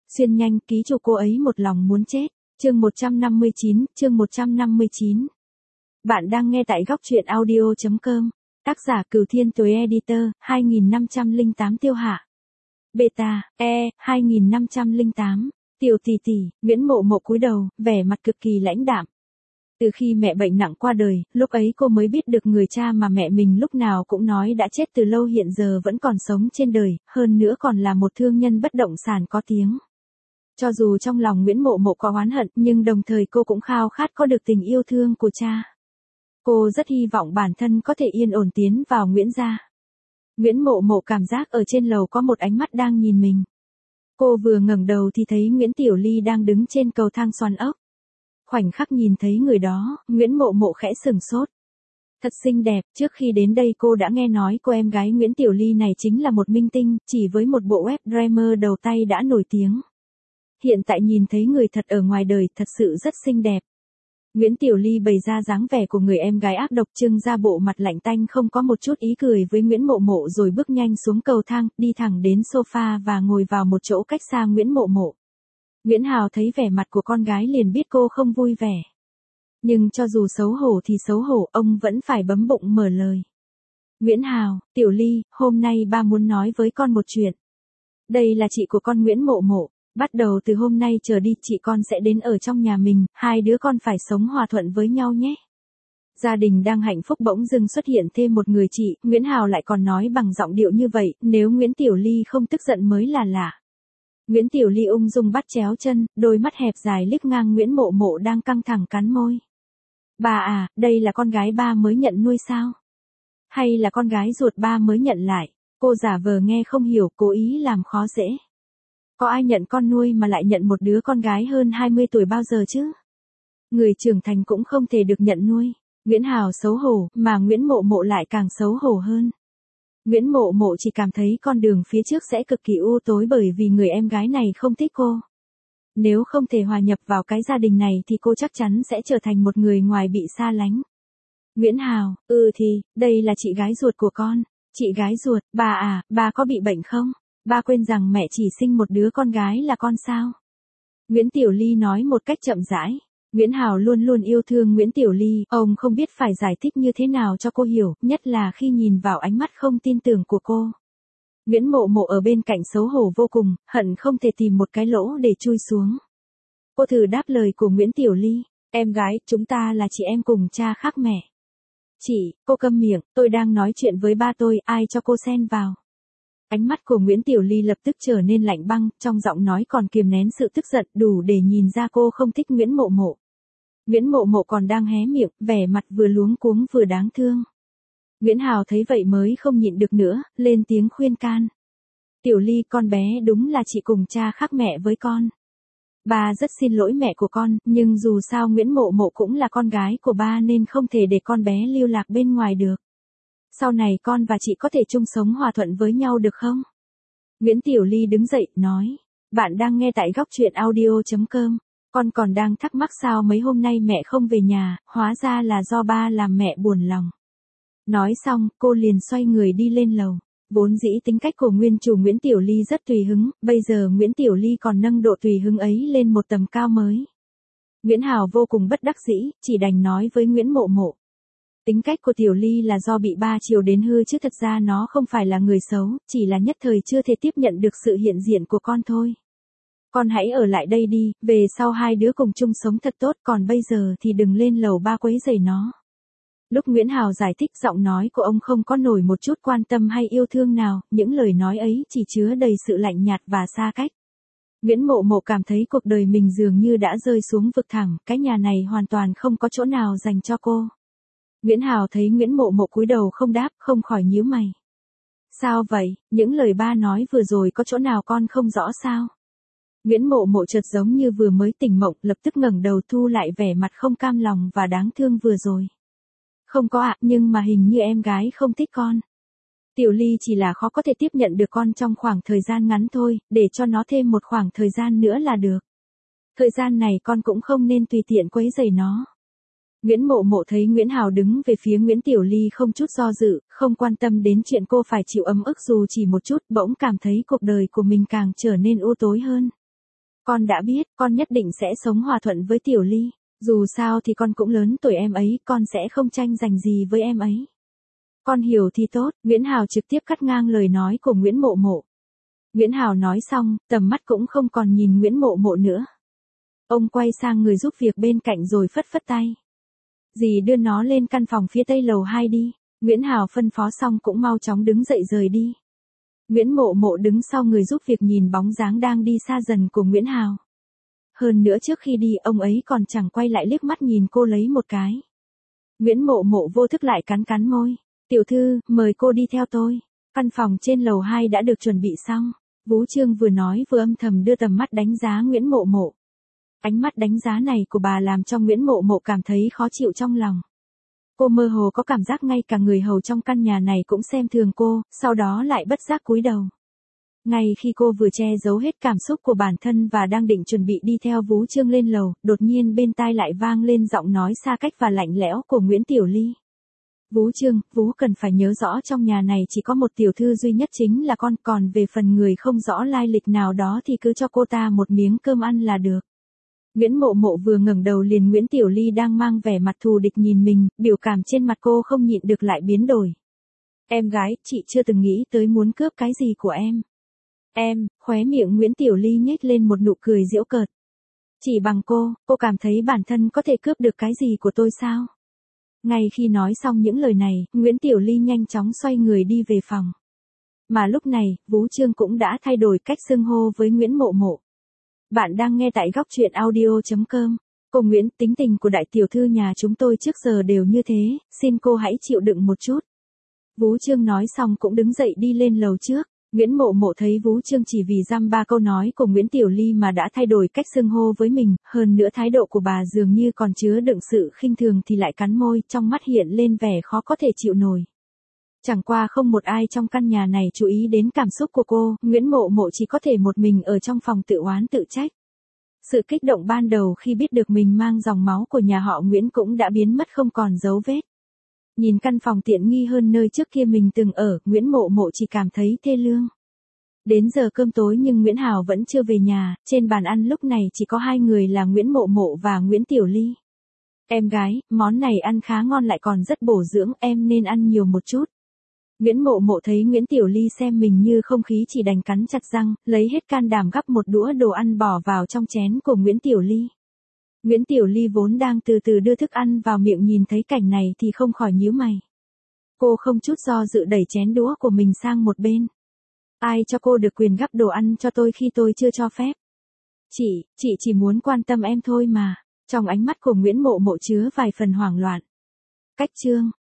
Xuyên nhanh, ký chủ cô ấy một lòng muốn chết. Chương 159. Bạn đang nghe tại góc truyện audio.com. Tác giả Cửu Thiên Tuế Editor, 2508 Tiêu Hạ. Beta, 2508. Tiểu tỷ tỷ, Nguyễn Mộ Mộ cúi đầu, vẻ mặt cực kỳ lãnh đạm. Từ khi mẹ bệnh nặng qua đời, lúc ấy cô mới biết được người cha mà mẹ mình lúc nào cũng nói đã chết từ lâu hiện giờ vẫn còn sống trên đời, hơn nữa còn là một thương nhân bất động sản có tiếng. Cho dù trong lòng Nguyễn Mộ Mộ có oán hận, nhưng đồng thời cô cũng khao khát có được tình yêu thương của cha. Cô rất hy vọng bản thân có thể yên ổn tiến vào Nguyễn gia. Nguyễn Mộ Mộ cảm giác ở trên lầu có một ánh mắt đang nhìn mình. Cô vừa ngẩng đầu thì thấy Nguyễn Tiểu Ly đang đứng trên cầu thang xoắn ốc. Khoảnh khắc nhìn thấy người đó, Nguyễn Mộ Mộ khẽ sừng sốt. Thật xinh đẹp, trước khi đến đây cô đã nghe nói cô em gái Nguyễn Tiểu Ly này chính là một minh tinh, chỉ với một bộ web drama đầu tay đã nổi tiếng. Hiện tại nhìn thấy người thật ở ngoài đời thật sự rất xinh đẹp. Nguyễn Tiểu Ly bày ra dáng vẻ của người em gái ác độc, trưng ra bộ mặt lạnh tanh không có một chút ý cười với Nguyễn Mộ Mộ rồi bước nhanh xuống cầu thang, đi thẳng đến sofa và ngồi vào một chỗ cách xa Nguyễn Mộ Mộ. Nguyễn Hào thấy vẻ mặt của con gái liền biết cô không vui vẻ. Nhưng cho dù xấu hổ thì xấu hổ, ông vẫn phải bấm bụng mở lời. Nguyễn Hào, Tiểu Ly, hôm nay ba muốn nói với con một chuyện. Đây là chị của con Nguyễn Mộ Mộ. Bắt đầu từ hôm nay trở đi chị con sẽ đến ở trong nhà mình, hai đứa con phải sống hòa thuận với nhau nhé. Gia đình đang hạnh phúc bỗng dưng xuất hiện thêm một người chị, Nguyễn Hào lại còn nói bằng giọng điệu như vậy, nếu Nguyễn Tiểu Ly không tức giận mới là lạ. Nguyễn Tiểu Ly ung dung bắt chéo chân, đôi mắt hẹp dài liếc ngang Nguyễn Mộ Mộ đang căng thẳng cắn môi. Bà à, đây là con gái ba mới nhận nuôi sao? Hay là con gái ruột ba mới nhận lại? Cô giả vờ nghe không hiểu, cố ý làm khó dễ. Có ai nhận con nuôi mà lại nhận một đứa con gái hơn 20 tuổi bao giờ chứ? Người trưởng thành cũng không thể được nhận nuôi. Nguyễn Hào xấu hổ, mà Nguyễn Mộ Mộ lại càng xấu hổ hơn. Nguyễn Mộ Mộ chỉ cảm thấy con đường phía trước sẽ cực kỳ u tối bởi vì người em gái này không thích cô. Nếu không thể hòa nhập vào cái gia đình này thì cô chắc chắn sẽ trở thành một người ngoài bị xa lánh. Nguyễn Hào, thì, đây là chị gái ruột của con. Chị gái ruột, bà à, bà có bị bệnh không? Ba quên rằng mẹ chỉ sinh một đứa con gái là con sao? Nguyễn Tiểu Ly nói một cách chậm rãi. Nguyễn Hào luôn luôn yêu thương Nguyễn Tiểu Ly, ông không biết phải giải thích như thế nào cho cô hiểu, nhất là khi nhìn vào ánh mắt không tin tưởng của cô. Nguyễn Mộ Mộ ở bên cạnh xấu hổ vô cùng, hận không thể tìm một cái lỗ để chui xuống. Cô thử đáp lời của Nguyễn Tiểu Ly, em gái, chúng ta là chị em cùng cha khác mẹ. Chị, cô câm miệng, tôi đang nói chuyện với ba tôi, ai cho cô xen vào. Ánh mắt của Nguyễn Tiểu Ly lập tức trở nên lạnh băng, trong giọng nói còn kiềm nén sự tức giận đủ để nhìn ra cô không thích Nguyễn Mộ Mộ. Nguyễn Mộ Mộ còn đang hé miệng, vẻ mặt vừa luống cuống vừa đáng thương. Nguyễn Hào thấy vậy mới không nhịn được nữa, lên tiếng khuyên can. Tiểu Ly, con bé đúng là chị cùng cha khác mẹ với con. Ba rất xin lỗi mẹ của con, nhưng dù sao Nguyễn Mộ Mộ cũng là con gái của ba nên không thể để con bé lưu lạc bên ngoài được. Sau này con và chị có thể chung sống hòa thuận với nhau được không? Nguyễn Tiểu Ly đứng dậy, nói. Bạn đang nghe tại góc truyện audio.com. Con còn đang thắc mắc sao mấy hôm nay mẹ không về nhà, hóa ra là do ba làm mẹ buồn lòng. Nói xong, cô liền xoay người đi lên lầu. Vốn dĩ tính cách của nguyên chủ Nguyễn Tiểu Ly rất tùy hứng, bây giờ Nguyễn Tiểu Ly còn nâng độ tùy hứng ấy lên một tầm cao mới. Nguyễn Hào vô cùng bất đắc dĩ, chỉ đành nói với Nguyễn Mộ Mộ. Tính cách của Tiểu Ly là do bị ba chiều đến hư chứ thật ra nó không phải là người xấu, chỉ là nhất thời chưa thể tiếp nhận được sự hiện diện của con thôi. Con hãy ở lại đây đi, về sau hai đứa cùng chung sống thật tốt, còn bây giờ thì đừng lên lầu ba quấy rầy nó. Lúc Nguyễn Hào giải thích giọng nói của ông không có nổi một chút quan tâm hay yêu thương nào, những lời nói ấy chỉ chứa đầy sự lạnh nhạt và xa cách. Nguyễn Mộ Mộ cảm thấy cuộc đời mình dường như đã rơi xuống vực thẳm, cái nhà này hoàn toàn không có chỗ nào dành cho cô. Nguyễn Hào thấy Nguyễn Mộ Mộ cúi đầu không đáp, không khỏi nhíu mày. Sao vậy, những lời ba nói vừa rồi có chỗ nào con không rõ sao? Nguyễn Mộ Mộ chợt giống như vừa mới tỉnh mộng, lập tức ngẩng đầu thu lại vẻ mặt không cam lòng và đáng thương vừa rồi. Không có ạ, nhưng mà hình như em gái không thích con. Tiểu Ly chỉ là khó có thể tiếp nhận được con trong khoảng thời gian ngắn thôi, để cho nó thêm một khoảng thời gian nữa là được. Thời gian này con cũng không nên tùy tiện quấy rầy nó. Nguyễn Mộ Mộ thấy Nguyễn Hào đứng về phía Nguyễn Tiểu Ly không chút do dự, không quan tâm đến chuyện cô phải chịu ấm ức dù chỉ một chút, bỗng cảm thấy cuộc đời của mình càng trở nên u tối hơn. Con đã biết, con nhất định sẽ sống hòa thuận với Tiểu Ly. Dù sao thì con cũng lớn tuổi em ấy, con sẽ không tranh giành gì với em ấy. Con hiểu thì tốt, Nguyễn Hào trực tiếp cắt ngang lời nói của Nguyễn Mộ Mộ. Nguyễn Hào nói xong, tầm mắt cũng không còn nhìn Nguyễn Mộ Mộ nữa. Ông quay sang người giúp việc bên cạnh rồi phất phất tay. Dì đưa nó lên căn phòng phía tây lầu 2 đi. Nguyễn Hào phân phó xong cũng mau chóng đứng dậy rời đi. Nguyễn Mộ Mộ đứng sau người giúp việc nhìn bóng dáng đang đi xa dần của Nguyễn Hào. Hơn nữa trước khi đi ông ấy còn chẳng quay lại liếc mắt nhìn cô lấy một cái. Nguyễn Mộ Mộ vô thức lại cắn cắn môi. Tiểu thư, mời cô đi theo tôi. Căn phòng trên lầu 2 đã được chuẩn bị xong. Vũ Trương vừa nói vừa âm thầm đưa tầm mắt đánh giá Nguyễn Mộ Mộ. Ánh mắt đánh giá này của bà làm cho Nguyễn Mộ Mộ cảm thấy khó chịu trong lòng. Cô mơ hồ có cảm giác ngay cả người hầu trong căn nhà này cũng xem thường cô, sau đó lại bất giác cúi đầu. Ngay khi cô vừa che giấu hết cảm xúc của bản thân và đang định chuẩn bị đi theo Vũ Trương lên lầu, đột nhiên bên tai lại vang lên giọng nói xa cách và lạnh lẽo của Nguyễn Tiểu Ly. Vũ Trương, Vũ cần phải nhớ rõ trong nhà này chỉ có một tiểu thư duy nhất chính là con, còn về phần người không rõ lai lịch nào đó thì cứ cho cô ta một miếng cơm ăn là được. Nguyễn Mộ Mộ vừa ngẩng đầu liền Nguyễn Tiểu Ly đang mang vẻ mặt thù địch nhìn mình, biểu cảm trên mặt cô không nhịn được lại biến đổi. Em gái, chị chưa từng nghĩ tới muốn cướp cái gì của em. Em, khóe miệng Nguyễn Tiểu Ly nhếch lên một nụ cười giễu cợt. Chỉ bằng cô cảm thấy bản thân có thể cướp được cái gì của tôi sao? Ngay khi nói xong những lời này, Nguyễn Tiểu Ly nhanh chóng xoay người đi về phòng. Mà lúc này, Vũ Trương cũng đã thay đổi cách xưng hô với Nguyễn Mộ Mộ. Bạn đang nghe tại góc truyện audio.com. Cô Nguyễn, tính tình của đại tiểu thư nhà chúng tôi trước giờ đều như thế, xin cô hãy chịu đựng một chút. Vũ Trương nói xong cũng đứng dậy đi lên lầu trước. Nguyễn Mộ Mộ thấy Vũ Trương chỉ vì dăm ba câu nói của Nguyễn Tiểu Ly mà đã thay đổi cách xưng hô với mình, hơn nữa thái độ của bà dường như còn chứa đựng sự khinh thường thì lại cắn môi, trong mắt hiện lên vẻ khó có thể chịu nổi. Chẳng qua không một ai trong căn nhà này chú ý đến cảm xúc của cô, Nguyễn Mộ Mộ chỉ có thể một mình ở trong phòng tự oán tự trách. Sự kích động ban đầu khi biết được mình mang dòng máu của nhà họ Nguyễn cũng đã biến mất không còn dấu vết. Nhìn căn phòng tiện nghi hơn nơi trước kia mình từng ở, Nguyễn Mộ Mộ chỉ cảm thấy thê lương. Đến giờ cơm tối nhưng Nguyễn Hào vẫn chưa về nhà, trên bàn ăn lúc này chỉ có hai người là Nguyễn Mộ Mộ và Nguyễn Tiểu Ly. Em gái, món này ăn khá ngon lại còn rất bổ dưỡng, em nên ăn nhiều một chút. Nguyễn Mộ Mộ thấy Nguyễn Tiểu Ly xem mình như không khí chỉ đành cắn chặt răng, lấy hết can đảm gắp một đũa đồ ăn bỏ vào trong chén của Nguyễn Tiểu Ly. Nguyễn Tiểu Ly vốn đang từ từ đưa thức ăn vào miệng nhìn thấy cảnh này thì không khỏi nhíu mày. Cô không chút do dự đẩy chén đũa của mình sang một bên. Ai cho cô được quyền gắp đồ ăn cho tôi khi tôi chưa cho phép? Chị chỉ muốn quan tâm em thôi mà. Trong ánh mắt của Nguyễn Mộ Mộ chứa vài phần hoảng loạn. Cách chương